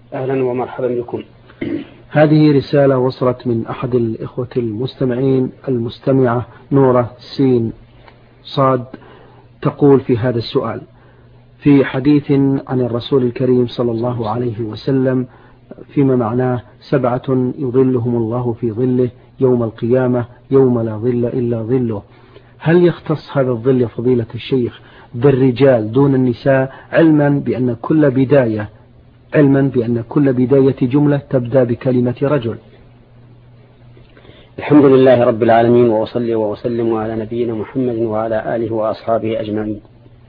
أهلا ومرحبا بكم. هذه رسالة وصلت من أحد الإخوة المستمعين، المستمعة نورة سين صاد، تقول في هذا السؤال: في حديث عن الرسول الكريم صلى الله عليه وسلم فيما معناه 7 يظلهم الله في ظله يوم القيامة يوم لا ظل إلا ظله، هل يختص هذا الظل فضيلة الشيخ بالرجال دون النساء، علما بأن كل بداية جملة تبدأ بكلمة رجل؟ الحمد لله رب العالمين، وأصلي وأسلم على نبينا محمد وعلى آله وأصحابه أجمعين.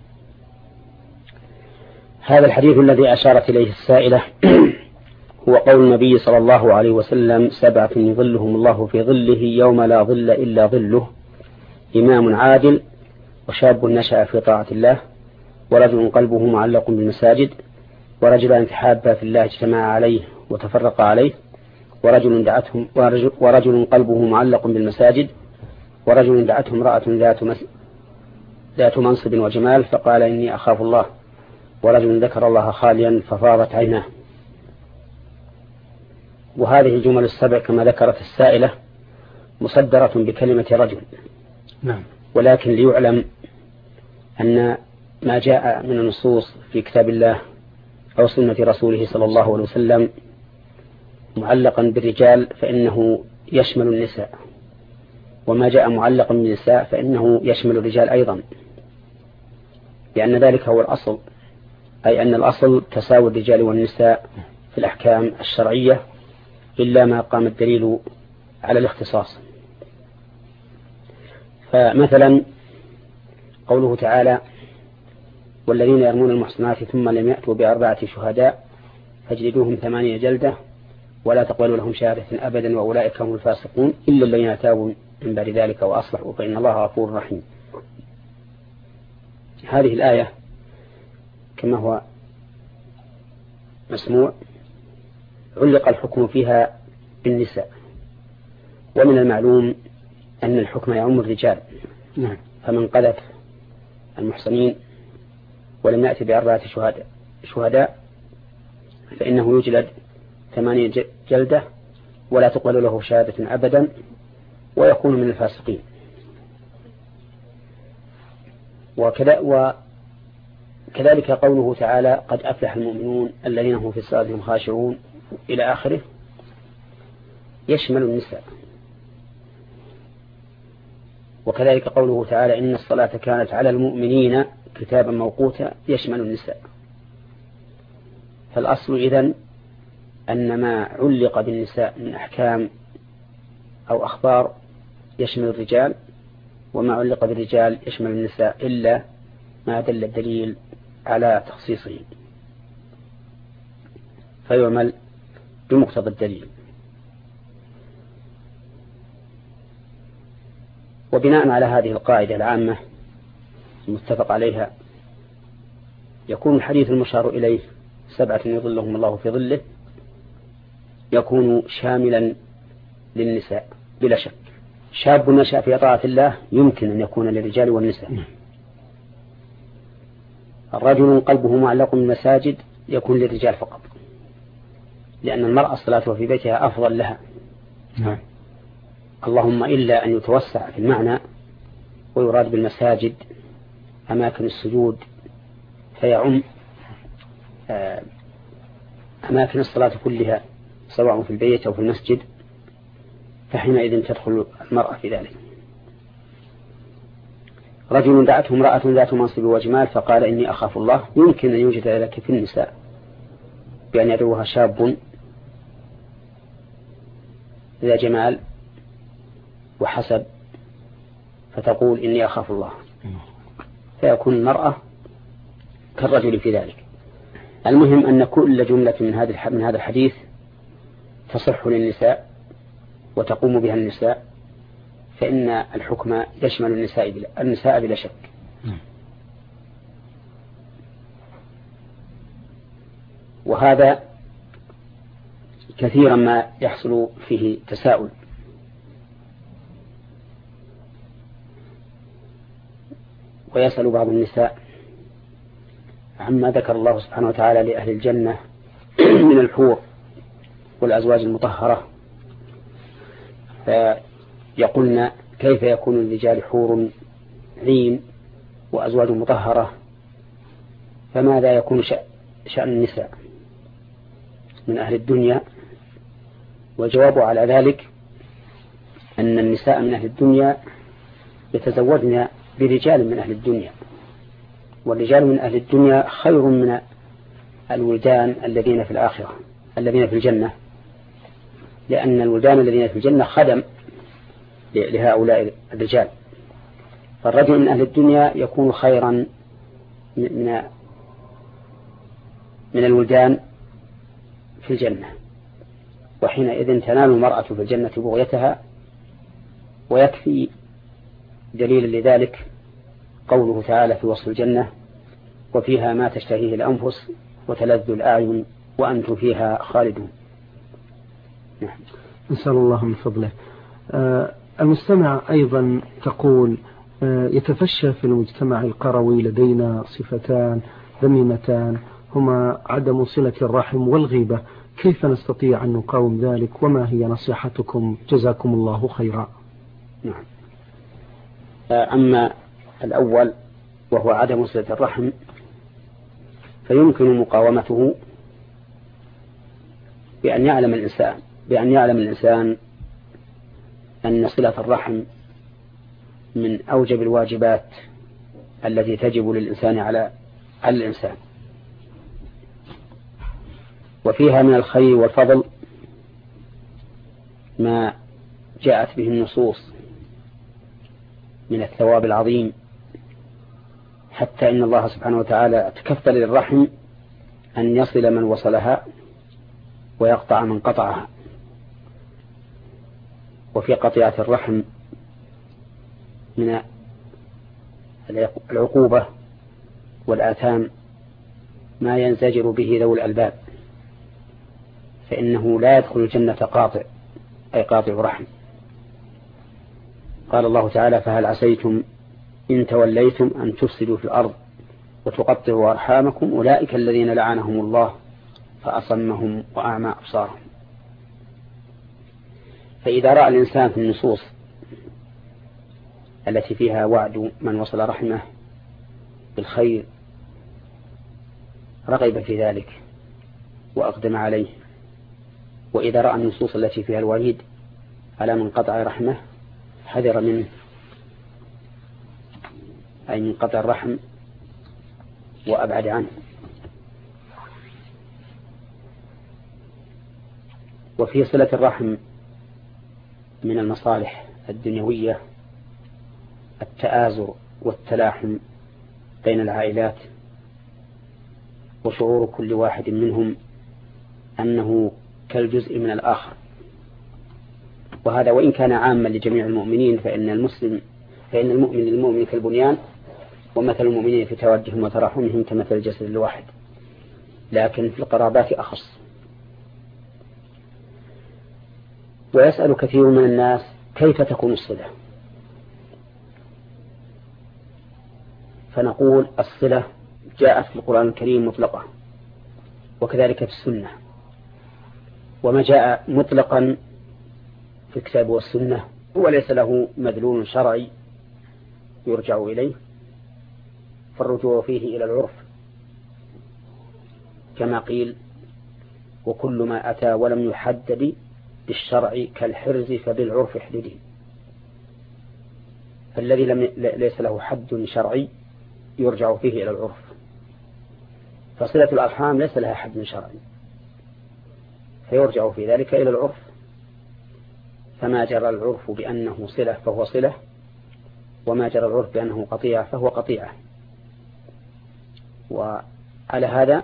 هذا الحديث الذي أشارت إليه السائلة هو قول النبي صلى الله عليه وسلم: 7 يظلهم الله في ظله يوم لا ظل إلا ظله: إمام عادل، وشاب نشأ في طاعة الله، ورجل قلبه معلق بالمساجد، ورجلان تحابا في الله اجتمعا عليه وتفرقا عليه، ورجل قلبه معلق بالمساجد، ورجل دعته امرأة ذات منصب وجمال فقال إني أخاف الله، ورجل ذكر الله خاليا ففاضت عيناه. وهذه الجمل ال7 كما ذكرت السائلة مصدرة بكلمة رجل. نعم. ولكن ليعلم أن ما جاء من النصوص في كتاب الله أو سنة رسوله صلى الله عليه وسلم معلقا بالرجال فإنه يشمل النساء، وما جاء معلقا بالنساء فإنه يشمل الرجال أيضا، لأن ذلك هو الأصل، أي أن الأصل تساوي الرجال والنساء في الأحكام الشرعية إلا ما قام الدليل على الاختصاص. فمثلا قوله تعالى: والذين يرمون المحصنات ثم لم يأتوا ب4 شهداء فاجلدوهم 8 جلدة ولا تقبلوا لهم شهادة أبدا وأولئك هم الفاسقون إلا الذين تابوا من بعد ذلك وأصلحوا فإن الله غفور رحيم. هذه الآية كما هو مسموع علق الحكم فيها بالنساء، ومن المعلوم أن الحكم يعم الرجال. فمن قذف المحصنين ولم يأتي ب4 شهداء فإنه يجلد 8 جلدة ولا تقبل له شهادة أبدا ويكون من الفاسقين. وكذلك قوله تعالى: قد أفلح المؤمنون الذين هم في صلاتهم خاشعون إلى آخره، يشمل النساء. وكذلك قوله تعالى: إن الصلاة كانت على المؤمنين كتابا موقوتا، يشمل النساء. فالأصل إذن أن ما علق بالنساء من أحكام أو أخبار يشمل الرجال، وما علق بالرجال يشمل النساء إلا ما دل الدليل على تخصيصه، فيعمل بمقتضى الدليل. وبناء على هذه القاعدة العامة المتفق عليها يكون الحديث المشار إليه 7 يظلهم الله في ظله يكون شاملا للنساء بلا شك. شاب نشأ في طاعة الله يمكن أن يكون للرجال والنساء. الرجل قلبه معلق بالمساجد يكون للرجال فقط، لأن المرأة صلاتها في بيتها أفضل لها. اللهم إلا أن يتوسع في المعنى ويراد بالمساجد أماكن السجود فيعم أماكن الصلاة كلها سواء في البيت أو في المسجد، فحينئذ تدخل المرأة في ذلك. رجل دعته امرأة ذات منصب وجمال فقال إني أخاف الله، يمكن أن يوجد ذلك في النساء بأن يدعوها شاب ذا جمال وحسب فتقول إني أخاف الله، فيكون المرأة كالرجل في ذلك. المهم أن كل جملة من هذا الحديث تصح للنساء وتقوم بها النساء، فإن الحكم يشمل النساء بلا شك. وهذا كثيرا ما يحصل فيه تساؤل، ويسأل بعض النساء عما ذكر الله سبحانه وتعالى لأهل الجنة من الحور والأزواج المطهرة فيقولن كيف يكون للرجال حور عين وأزواج مطهرة فماذا يكون شأن النساء من أهل الدنيا؟ والجواب على ذلك أن النساء من أهل الدنيا يتزوجن برجال من أهل الدنيا، والرجال من أهل الدنيا خير من الولدان الذين في الآخرة الذين في الجنة، لأن الولدان الذين في الجنة خدم لهؤلاء الرجال، فالرجل من أهل الدنيا يكون خيرا من الولدان في الجنة، وحينئذ تنال المرأة في الجنة بغيتها. ويكفي دليل لذلك قوله تعالى في وصف الجنة: وفيها ما تشتهيه الأنفس وتلذ الأعين وأنتم فيها خالدون. نعم. نسأل الله من فضله. المستمع أيضا تقول: يتفشى في المجتمع القروي لدينا صفتان ذميمتان هما عدم صلة الرحم والغيبة، كيف نستطيع أن نقاوم ذلك وما هي نصيحتكم جزاكم الله خيرا؟ نعم. أما الأول وهو عدم صلة الرحم فيمكن مقاومته بأن يعلم الإنسان أن صلة الرحم من أوجب الواجبات التي تجب للإنسان على الإنسان، وفيها من الخير والفضل ما جاءت به النصوص من الثواب العظيم، حتى إن الله سبحانه وتعالى تكفل للرحم أن يصل من وصلها ويقطع من قطعها. وفي قطيعة الرحم من العقوبة والآثام ما ينزجر به ذو الألباب، فإنه لا يدخل الجنة قاطع، أي قاطع رحم. قال الله تعالى: فهل عسيتم إن توليتم أن تفسدوا في الأرض وتقطعوا أرحامكم أولئك الذين لعنهم الله فأصمهم وأعمى أبصارهم. فإذا رأى الإنسان في النصوص التي فيها وعد من وصل رحمه بالخير رغب في ذلك وأقدم عليه، وإذا رأى النصوص التي فيها الوعيد على من قطع رحمه حذر منه، أي من قطع الرحم وأبعد عنه. وفي صلة الرحم من المصالح الدنيوية التآزر والتلاحم بين العائلات، وشعور كل واحد منهم أنه كالجزء من الآخر، وهذا وإن كان عاما لجميع المؤمنين، فإن المؤمن للمؤمن كالبنيان، ومثل المؤمنين في توجههم وتراحمهم كمثل الجسد الواحد، لكن في القرابات أخص. ويسأل كثير من الناس كيف تكون الصلة، فنقول الصلة جاءت في القرآن الكريم مطلقة، وكذلك في السنة، وما جاء مطلقا في الكتاب والسنة وليس له مدلول شرعي يرجع إليه، فالرجوع فيه إلى العرف، كما قيل: وكل ما أتى ولم يحدد بالشرع كالحرز فبالعرف احدده. فالذي ليس له حد شرعي يرجع فيه إلى العرف، فصلة الأرحام ليس لها حد شرعي فيرجع في ذلك إلى العرف، فما جرى العرف بأنه صلة فهو صلة، وما جرى العرف بأنه قطيعة فهو قطيعة. وعلى هذا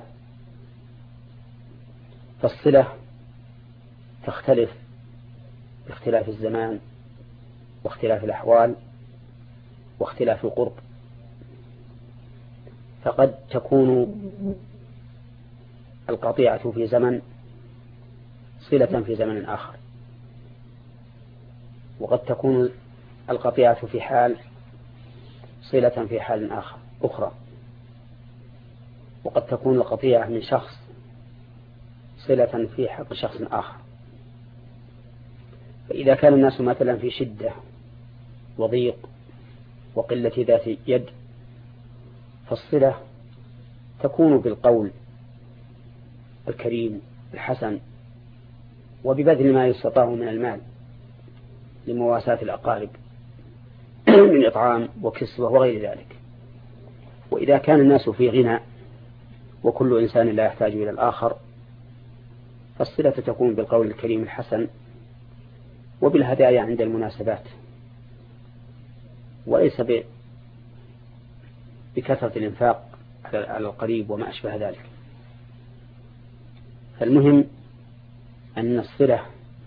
فالصلة تختلف باختلاف الزمان واختلاف الأحوال واختلاف القرب، فقد تكون القطيعة في زمن صلة في زمن آخر، وقد تكون القطيعة في حال صلة في حال أخرى، وقد تكون القطيعة من شخص صلة في حق شخص آخر. فإذا كان الناس مثلا في شدة وضيق وقلة ذات يد، فالصلة تكون بالقول الكريم الحسن وببذل ما يستطاع من المال لمواساة الأقارب من إطعام وكسوة وغير ذلك. وإذا كان الناس في غنى وكل إنسان لا يحتاج إلى الآخر، فالصلة تكون بالقول الكريم الحسن وبالهدايا عند المناسبات، وليس بكثرة الإنفاق على القريب وما أشبه ذلك. فالمهم أن الصلة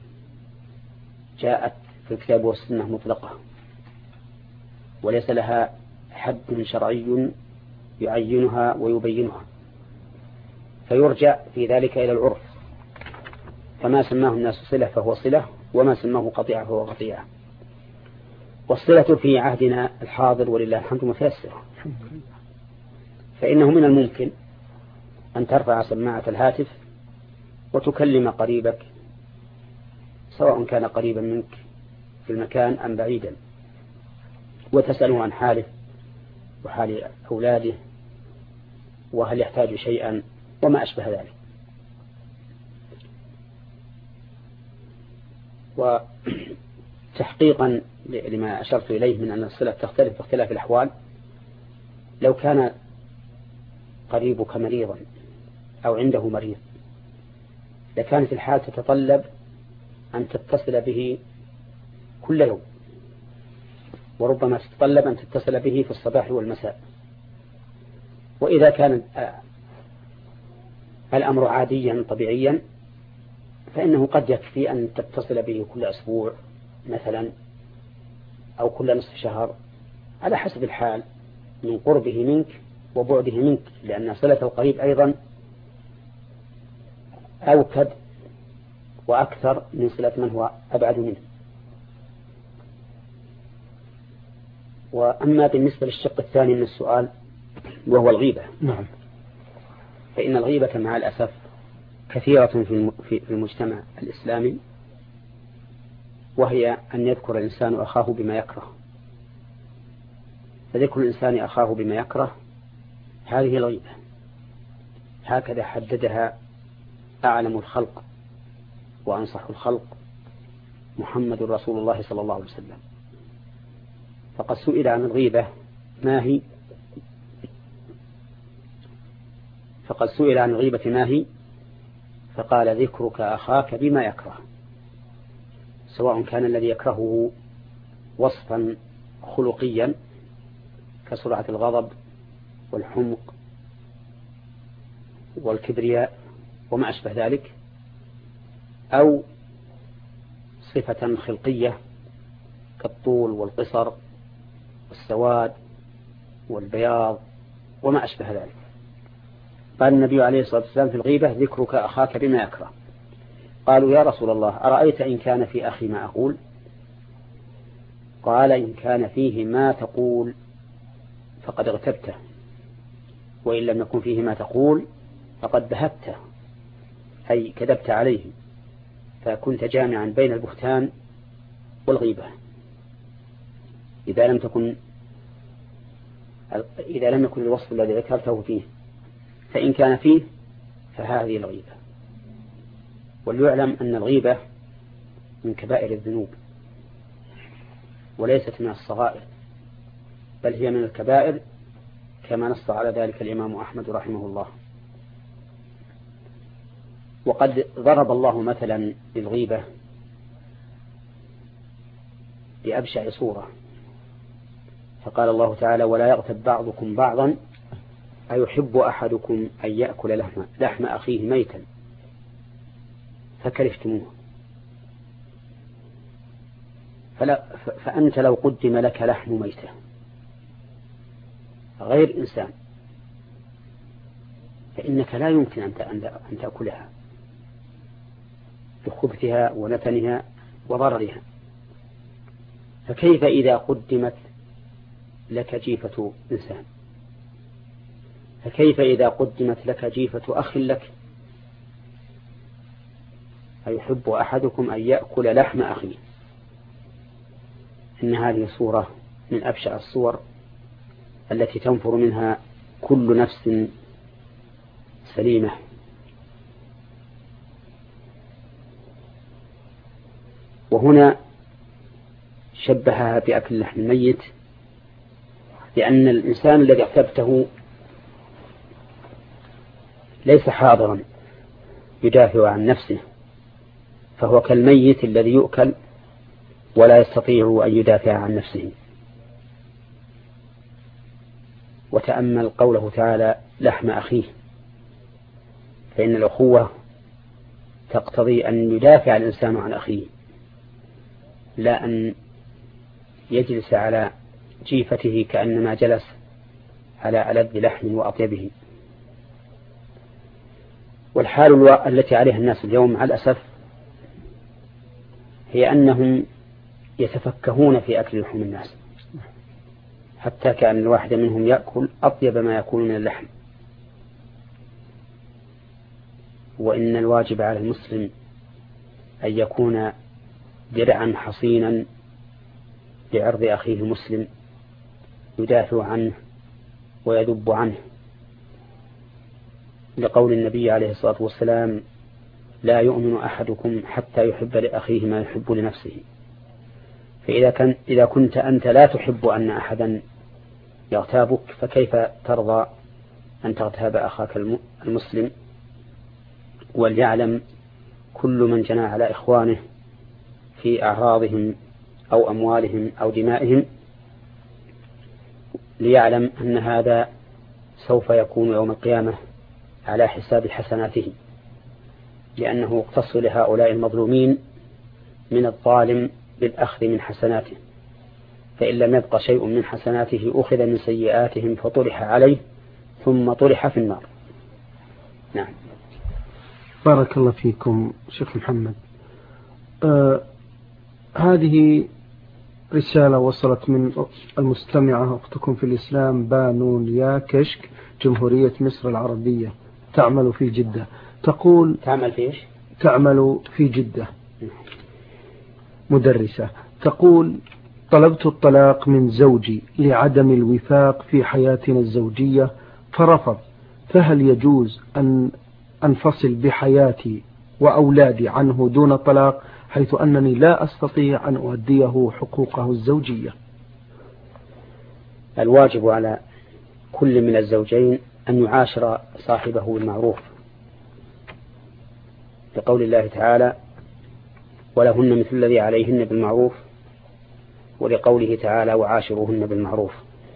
جاءت في الكتاب والسنة مطلقة، وليس لها حد شرعي يعينها ويبينها، فيرجع في ذلك إلى العرف، فما سماه الناس صلة فهو صلة، وما سماه قطيعة فهو قطيعة. والصلة في عهدنا الحاضر ولله الحمد متيسرة، فإنه من الممكن أن ترفع سماعة الهاتف وتكلم قريبك سواء كان قريبا منك في المكان أم بعيدا، وتسأله عن حاله وحال أولاده وهل يحتاج شيئا وما أشبه ذلك. وتحقيقا لما أشرت إليه من أن الصلة تختلف باختلاف الأحوال، لو كان قريبك مريضا أو عنده مريض لكانت الحال تتطلب أن تتصل به كل يوم، وربما تتطلب أن تتصل به في الصباح والمساء. وإذا كان الأمر عاديا طبيعيا فإنه قد يكفي أن تتصل به كل أسبوع مثلا أو كل نصف شهر على حسب الحال من قربه منك وبعده منك، لأن صلة القريب أيضا أوكد وأكثر من صلة من هو أبعد منه. وأما بالنسبة للشق الثاني من السؤال وهو الغيبة، نعم، فإن الغيبة مع الأسف كثيرة في المجتمع الإسلامي، وهي أن يذكر الإنسان أخاه بما يكره. فذكر الإنسان أخاه بما يكره هذه الغيبة، هكذا حددها أعلم الخلق وأنصح الخلق محمد رسول الله صلى الله عليه وسلم. فقد سئل عن الغيبة ما هي، فقال ذكرك أخاك بما يكره، سواء كان الذي يكرهه وصفا خلقيا كسرعة الغضب والحمق والكبرياء وما أشبه ذلك، أو صفة خلقية كالطول والقصر والسواد والبياض وما أشبه ذلك. قال النبي عليه الصلاة والسلام في الغيبة ذكرك أخاك بما يكره. قالوا يا رسول الله أرأيت إن كان في أخي ما أقول؟ قال إن كان فيه ما تقول فقد اغتبته، وإن لم يكن فيه ما تقول فقد بهته، أي كذبت عليه، فكنت جامعا بين البهتان والغيبة إذا لم يكن الوصف الذي ذكرته فيه. فإن كان فيه فهذه الغيبة. وليعلم أن الغيبة من كبائر الذنوب وليست من الصغائر، بل هي من الكبائر كما نص على ذلك الإمام أحمد رحمه الله. وقد ضرب الله مثلا للغيبة بأبشع صورة، فقال الله تعالى ولا يغتب بعضكم بعضا أيحب أحدكم أن يأكل لحم أخيه ميتا فكرهتموه. فأنت لو قدم لك لحم ميتة غير إنسان فإنك لا يمكن أن تأكلها بخبثها ونتنها وضررها، فكيف إذا قدمت لك جيفة إنسان؟ فكيف إذا قدمت لك جيفة أخ لك؟ أيحب أحدكم أن يأكل لحم أخيه. إن هذه صورة من أبشع الصور التي تنفر منها كل نفس سليمة. وهنا شبهها بأكل اللحم الميت، لأن الإنسان الذي اغتبته ليس حاضرا يدافع عن نفسه، فهو كالميت الذي يؤكل ولا يستطيع أن يدافع عن نفسه. وتأمل قوله تعالى لحم أخيه، فإن الأخوة تقتضي أن يدافع الإنسان عن أخيه، لا أن يجلس على جيفته كأنما جلس على ألذ لحم وأطيبه. والحال التي عليها الناس اليوم مع الأسف هي أنهم يتفكهون في أكل لحوم الناس، حتى كأن الواحد منهم يأكل أطيب ما يكون من اللحم. وإن الواجب على المسلم أن يكون درعا حصينا لعرض أخيه المسلم، يدافع عنه ويذب عنه، لقول النبي عليه الصلاة والسلام لا يؤمن أحدكم حتى يحب لأخيه ما يحب لنفسه. فإذا كنت أنت لا تحب أن أحدا يغتابك، فكيف ترضى أن تغتاب أخاك المسلم؟ وليعلم كل من جنى على إخوانه في أعراضهم أو أموالهم أو دمائهم، ليعلم أن هذا سوف يكون يوم القيامة على حساب حسناته، لأنه يقتص لهؤلاء المظلومين من الظالم بالأخذ من حسناته، فإن لم يبق شيء من حسناته أخذ من سيئاتهم فطرح عليه ثم طرح في النار. نعم. بارك الله فيكم شيخ محمد. هذه رسالة وصلت من المستمعة أختكم في الإسلام بانون يا كشك، جمهورية مصر العربية، تعمل في جدة. تقول تعمل في إيش؟ تعمل في جدة، مدرسة. تقول طلبت الطلاق من زوجي لعدم الوفاق في حياتنا الزوجية فرفض، فهل يجوز أن أنفصل بحياتي وأولادي عنه دون طلاق، حيث أنني لا أستطيع أن أؤديه حقوقه الزوجية؟ الواجب على كل من الزوجين أن يعاشر صاحبه بالمعروف، لقول الله تعالى ولهن مثل الذي عليهن بالمعروف، ولقوله تعالى وعاشروهن بالمعروف.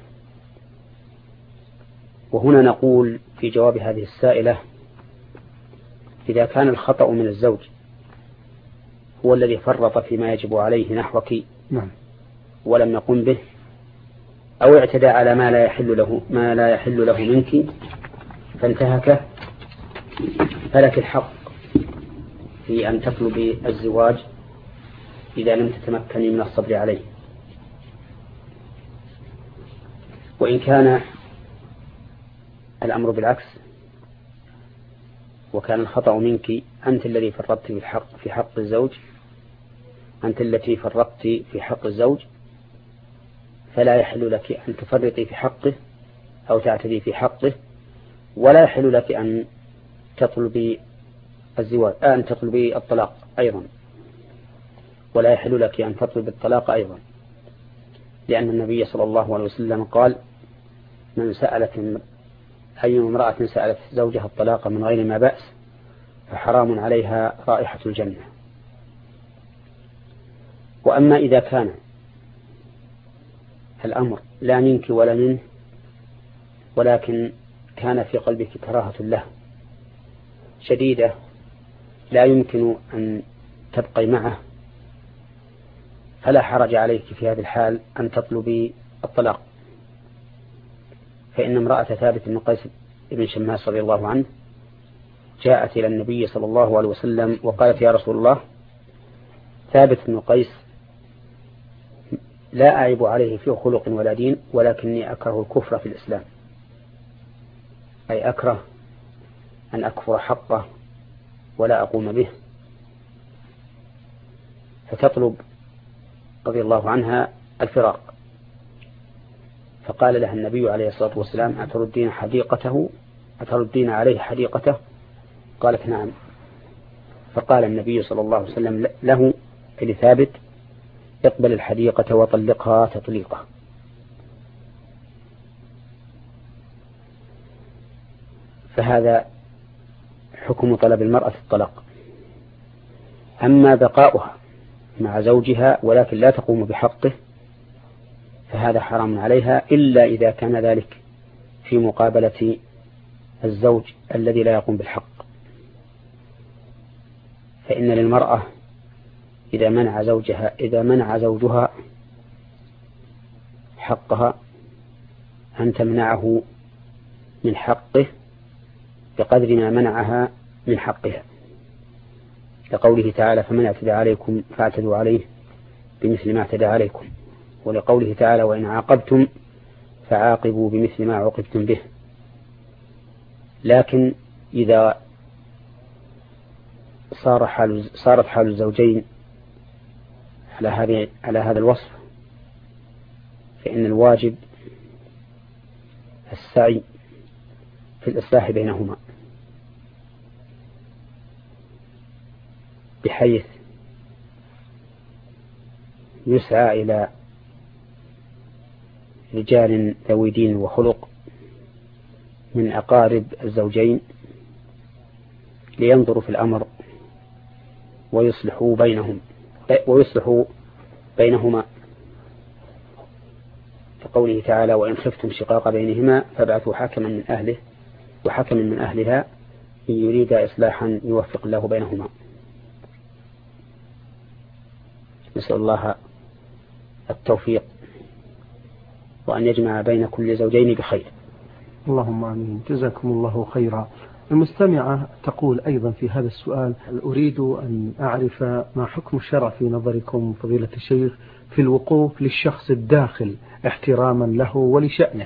وهنا نقول في جواب هذه السائلة: إذا كان الخطأ من الزوج هو الذي فرط فيما يجب عليه نحوك ولم يقم به، أو اعتدى على ما لا يحل له منك فانتهك، فلك الحق في أن تطلبي الزواج إذا لم تتمكني من الصبر عليه. وإن كان الأمر بالعكس وكان الخطأ منك، أنت الذي فرطت في حق الزوج، أنت التي فرطت في حق الزوج، فلا يحل لك أن تفرطي في حقه أو تعتدي في حقه، ولا يحل لك أن تطلبي الزواج أن تطلبي الطلاق أيضا، ولا يحل لك أن تطلب الطلاق أيضا، لأن النبي صلى الله عليه وسلم قال: أي امرأة سألت زوجها الطلاق من غير ما بأس فحرام عليها رائحة الجنة. وأما إذا كان الأمر لا منك ولا منه، ولكن كان في قلبك كراهة له شديدة لا يمكن أن تبقي معه، فلا حرج عليك في هذه الحال أن تطلبي الطلاق. فإن امرأة ثابت بن قيس بن شماس رضي الله عنه جاءت إلى النبي صلى الله عليه وسلم وقالت: يا رسول الله، ثابت بن قيس لا أعيب عليه في خلق ولا دين، ولكني أكره الكفر في الإسلام، أي أكره أن أكفر حقه ولا أقوم به. فتطلب رضي الله عنها الفراق، فقال لها النبي عليه الصلاة والسلام: أتردين عليه حديقته؟ قالت: نعم. فقال النبي صلى الله عليه وسلم له لثابت: اقبل الحديقة وطلقها تطليقة. فهذا حكم طلب المرأة الطلاق. أما بقاؤها مع زوجها ولكن لا تقوم بحقه فهذا حرام عليها، إلا إذا كان ذلك في مقابلة الزوج الذي لا يقوم بالحق. فإن للمرأة إذا منع زوجها حقها أن تمنعه من حقه بقدر ما منعها من حقها، لقوله تعالى: فمن اعتدى عليكم فاعتدوا عليه بمثل ما اعتدى عليكم، ولقوله تعالى: وإن عاقبتم فعاقبوا بمثل ما عوقبتم به. لكن إذا صارت حال الزوجين على هذا الوصف فإن الواجب السعي في الإصلاح بينهما، بحيث يسعى إلى رجال ذوي دين وخلق من أقارب الزوجين لينظروا في الأمر ويصلحوا بينهما، كقوله تعالى: وإن خفتم شقاق بينهما فابعثوا حكما من أهله وحكما من أهلها إن يريد إصلاحا يوفق الله بينهما. نسأل الله التوفيق وأن يجمع بين كل زوجين بخير. اللهم آمين. جزاكم الله خيرا. المستمعة تقول أيضا في هذا السؤال: أريد أن أعرف ما حكم الشرع في نظركم فضيلة الشيخ في الوقوف للشخص الداخل احتراما له ولشأنه.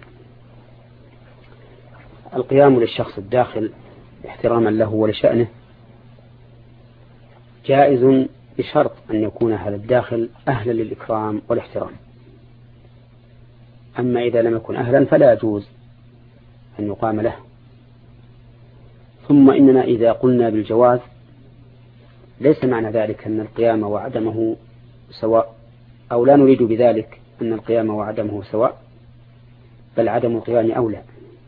القيام للشخص الداخل احتراما له ولشأنه جائز بشرط أن يكون هذا الداخل أهلا للإكرام والاحترام. أما إذا لم يكن أهلا فلا يجوز أن يقام له. ثم إننا إذا قلنا بالجواز ليس معنى ذلك أن القيام وعدمه سواء، أو لا نريد بذلك أن القيام وعدمه سواء، بل عدم القيام أولى.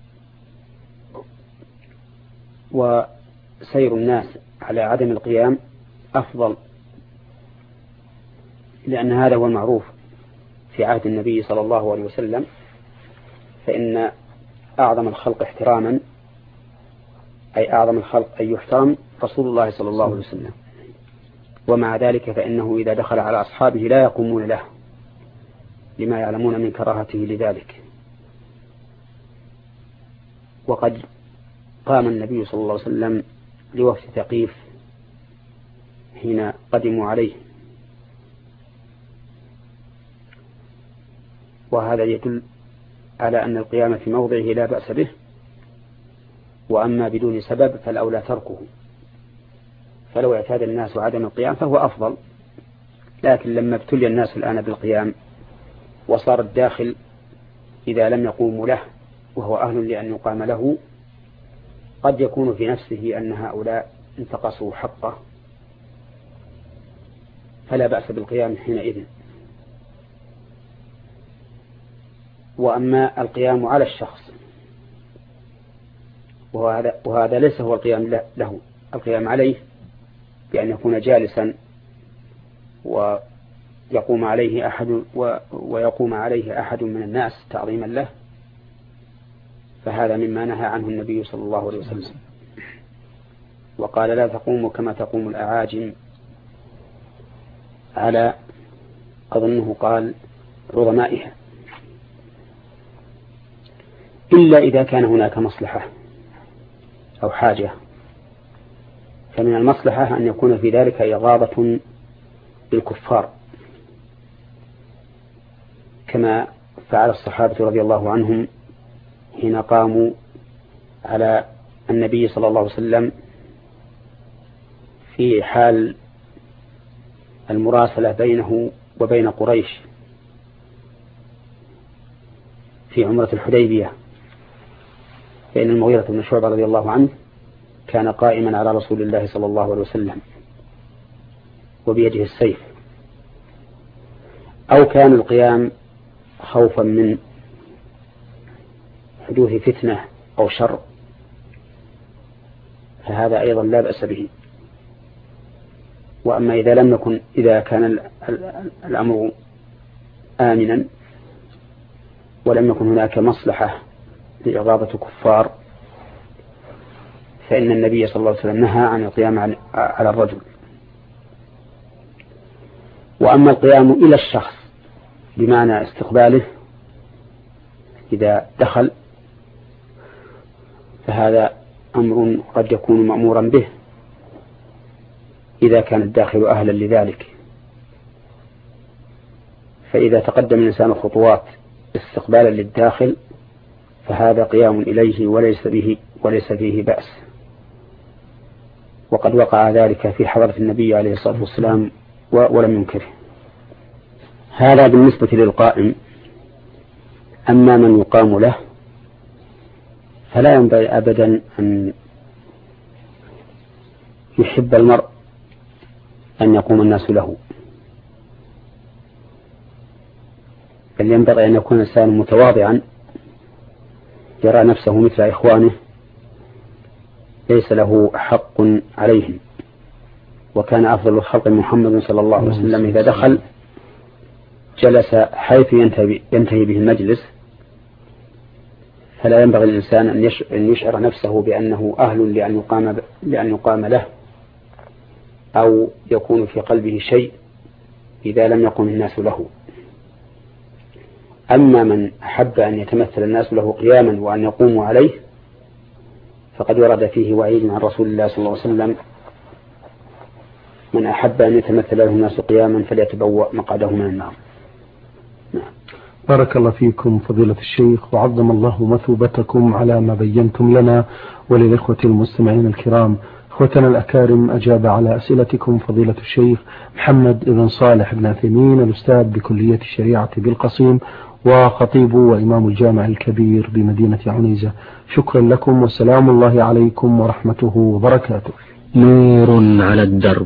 وسير الناس على عدم القيام أفضل، لأن هذا هو المعروف في عهد النبي صلى الله عليه وسلم، فإن أعظم الخلق احتراما أي أعظم الخلق أن يحترم رسول الله صلى الله عليه وسلم، ومع ذلك فإنه إذا دخل على أصحابه لا يقومون له لما يعلمون من كراهته لذلك. وقد قام النبي صلى الله عليه وسلم لوفد ثقيف حين قدموا عليه، وهذا يدل على أن القيام في موضعه لا بأس به، وأما بدون سبب فالأولى تركه. فلو اعتاد الناس عدم القيام فهو أفضل، لكن لما ابتلي الناس الآن بالقيام وصار الداخل إذا لم يقوموا له وهو أهل لأن يقام له قد يكون في نفسه أن هؤلاء انتقصوا حقه، فلا بأس بالقيام حينئذ. وأما القيام على الشخص وهذا ليس هو القيام له، القيام عليه بأن يكون جالسا ويقوم عليه أحد من الناس تعظيما له، فهذا مما نهى عنه النبي صلى الله عليه وسلم، وقال: لا تقوموا كما تقوم الأعاجم على، أظنه قال، عظمائها، إلا إذا كان هناك مصلحة أو حاجة. فمن المصلحة أن يكون في ذلك إغاظة للكفار كما فعل الصحابة رضي الله عنهم حين قاموا على النبي صلى الله عليه وسلم في حال المراسلة بينه وبين قريش في عمرة الحديبية، فإن المغيرة بن شعبة رضي الله عنه كان قائما على رسول الله صلى الله عليه وسلم وبيده السيف، أو كان القيام خوفا من حدوث فتنة أو شر، فهذا أيضا لا بأس به. وأما إذا كان الأمر آمنا ولم يكن هناك مصلحة لإغاظة كفار، فإن النبي صلى الله عليه وسلم نهى عن القيام على الرجل. وأما القيام إلى الشخص بمعنى استقباله إذا دخل، فهذا أمر قد يكون مأمورا به إذا كان الداخل أهلا لذلك. فإذا تقدم الإنسان خطوات استقبالا للداخل فهذا قيام إليه وليس فيه بأس. وقد وقع ذلك في حضرة النبي عليه الصلاة والسلام ولم ينكره. هذا بالنسبة للقائم. أما من يقام له فلا ينبغي أبدا أن يحب المرء أن يقوم الناس له، بل ينبغي أن يكون الإنسان متواضعا يرى نفسه مثل إخوانه ليس له حق عليهم. وكان أفضل الخلق محمد صلى الله عليه وسلم إذا دخل جلس حيث ينتهي به المجلس، فلا ينبغي الإنسان أن يشعر نفسه بأنه أهل لأن يقام له، أو يكون في قلبه شيء إذا لم يقم الناس له. أما من أحب أن يتمثل الناس له قياما وأن يقوموا عليه فقد ورد فيه وعيد عن رسول الله صلى الله عليه وسلم: من أحب أن يتمثل له الناس قياما فليتبوأ مقعده من النار. بارك الله فيكم فضيلة الشيخ، وعظم الله مثوبتكم على ما بينتم لنا وللإخوة المستمعين الكرام. إخوتنا الأكارم، أجاب على أسئلتكم فضيلة الشيخ محمد بن صالح بن عثيمين، الأستاذ بكلية الشريعة بالقصيم وخطيب وإمام الجامع الكبير بمدينة عنيزة. شكرا لكم والسلام الله عليكم ورحمته وبركاته. نور على الدرب،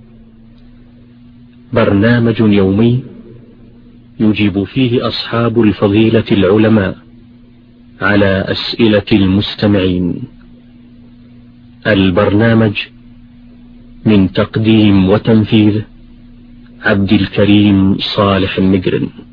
برنامج يومي يجيب فيه أصحاب الفضيلة العلماء على أسئلة المستمعين. البرنامج من تقديم وتنفيذ عبد الكريم صالح المجرم.